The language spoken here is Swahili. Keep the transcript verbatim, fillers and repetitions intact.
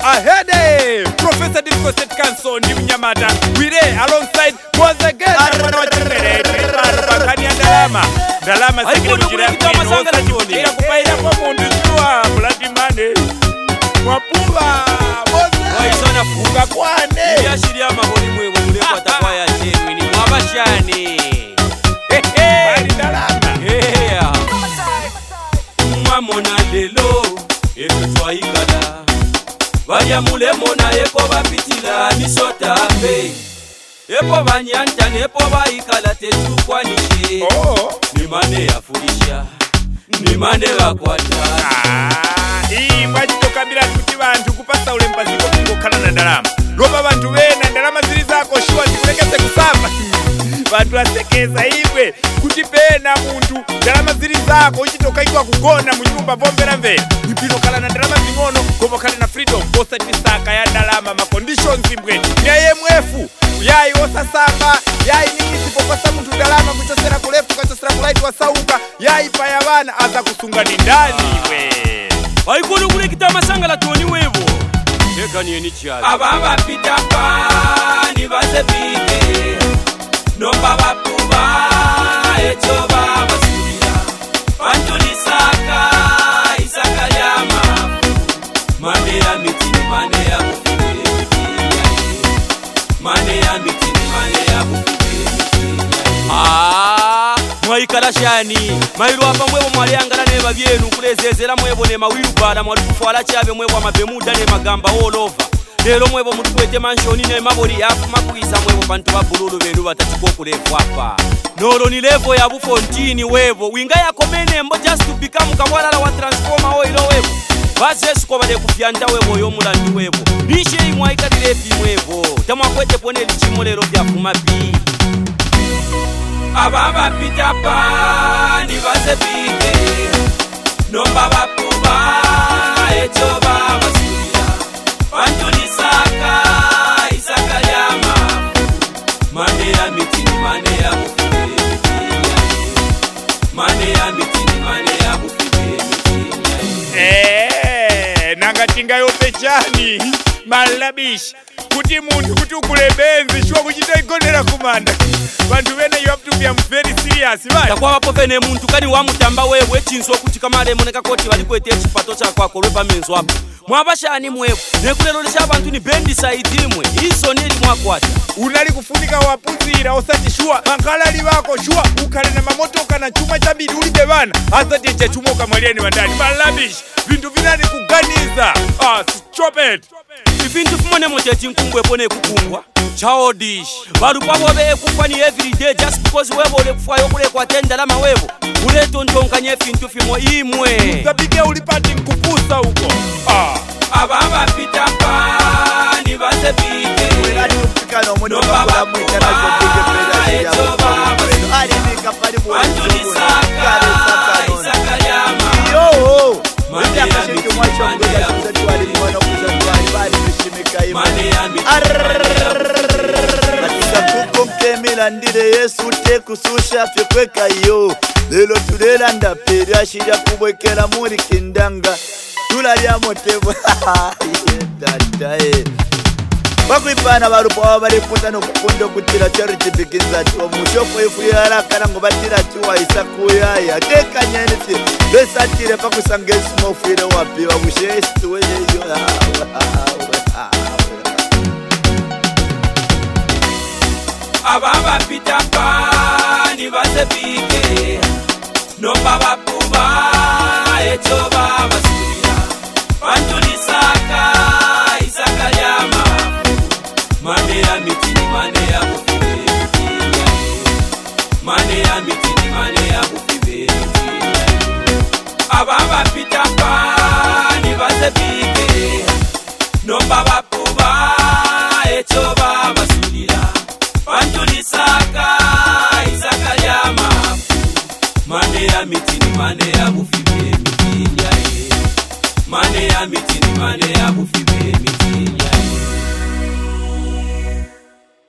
Ahede, Professor Disco State Council, New Nyamata. We there alongside was again. Bakani Dalama. Dalama secretary kama sanga la jioni. Ya kupaida kwa mundu jua bloody money. Mwapuba, boza. Waisona funga kwane. Ya shiria mahoni mwewe mule kwa takwaya chenu ni mwabashani. Hehe. Bali Dalama. Hehe. Mwamona lelo, etu twaikala. Vaya mule mona eko vapitila nisota fe. Epo vanyanta nepo vaikala tetu kwa nishe. Oh. Nimane ya fulisha, nimane wakwata. Ah, hii mwajito kabila kuti vantu kupasa ule mpaziko kingo kana na Dalama. Roba vantu wena Dalama zili zako shua zikulekeze kusamba. Vantu asekeza hivwe kuti pena muntu Dalama zili zako uchitoka ikwa kugona mnyumba vombera mvera. Ipino kala na Dalama zingono komo kala na freedom posta tisaka ya Dalama ma conditions mbwe. Nye mwefu yai osa samba yai niki sipopasa muntu Dalama kuchosera kulefu kuchosera kulaiti wa sauka yai payavana aza kusunga ni ndani we. Waikulu kule kitama sanga la tuoni wevo. Eka ni eni chiali. Ababa pita pa ni vase pike. No baba puba echo baba suya. Pantuli saka isaka yama. Mane ya mitini mane ya mufike. Mane ya mitini mane ya mufike. Ah, mwaikala shani. Mairu hapa mwevo mwaliangala ne babyenu kulezezera mwevo ne mawilubala mwalikufuala chabe mwevo amabemuda ne magamba all over. Lero mwevo mutuwete manshoni ne mabori yafu makuisa mwevo bantu babululu benu batatiko kulefu hapa. Noro ni levo ya bufontini wevo. Winga ya komene mbo just to become kawalala wa transformer oilo wevo. Vazesu kwa bade kufyanta wevo yo mulandi wevo. Nishe imwaika direfi mwevo. Tamwa kwete pone lichimo lero vya fumapi. Ababa pita pa ni vase pike. No baba puba echo baba suya. Pantuli saka isaka yama. Mane ya mitini mane ya mufike. Mane ya mitini mane ya mufike. Eh, nangatinga yo pechani malabish kuti muntu kuti ukule benzi shwa kuchita igonera kumanda. Bantu bene you have to be very serious right. Takwa wapo bene muntu kani wa mutamba wewe chinzo kuti kamale moneka koti balikwete chipato chako ko lwepa menzo hapo. Mwabashani mwewe nekulelo lesha abantu ni bendi side imwe. Iso nili mwakwata. Unali kufunika wapuzira osati shwa mangalali wako shwa ukale na mamoto kana chuma cha bidi ulibe bana. Asati cha chumoka mwalieni bandani. Malabish vintu vinani kuganiza. Ah, stop it. Vintu fumone motechi nkumbwe pone kukungwa. Childish. Baru pabo be kufani every day just because wewe ole kufayo kule kwa tenda lama wewe. Ule tontonka nye vintu fimo imwe. Zabike ulipati nkupusa huko. Ah. Ababa pita pa ni vase pike. Wela tupika no mwendo wakula mwika na zopike peda ya mwendo. Ali nika pali mwendo. Pantuli saka isaka yama. Yo! Mane ya mitini mane ya mufike. Mane ya mitini ndire Yesu te kususha fye kweka yo. Lelo tulela ndaperi ashira kubwekera muri kindanga. Tulalya motebo. Yedadae. Bakwipana barupo bali puta no kukundo kutira charity begins at omushofo efuyara kana ngo batira tuwa isakuya ya teka nyene fye. Besatire pakusangesi mofire wapi wabushesi weje yo. Ababa pita pa ni vase pike. No baba puba echo baba suya. Pantuli saka isaka yama. Mane ya mitini mane ya mufike. Mane ya mitini mane ya mufike. Ababa pita pa ni vase pike. No baba puba echo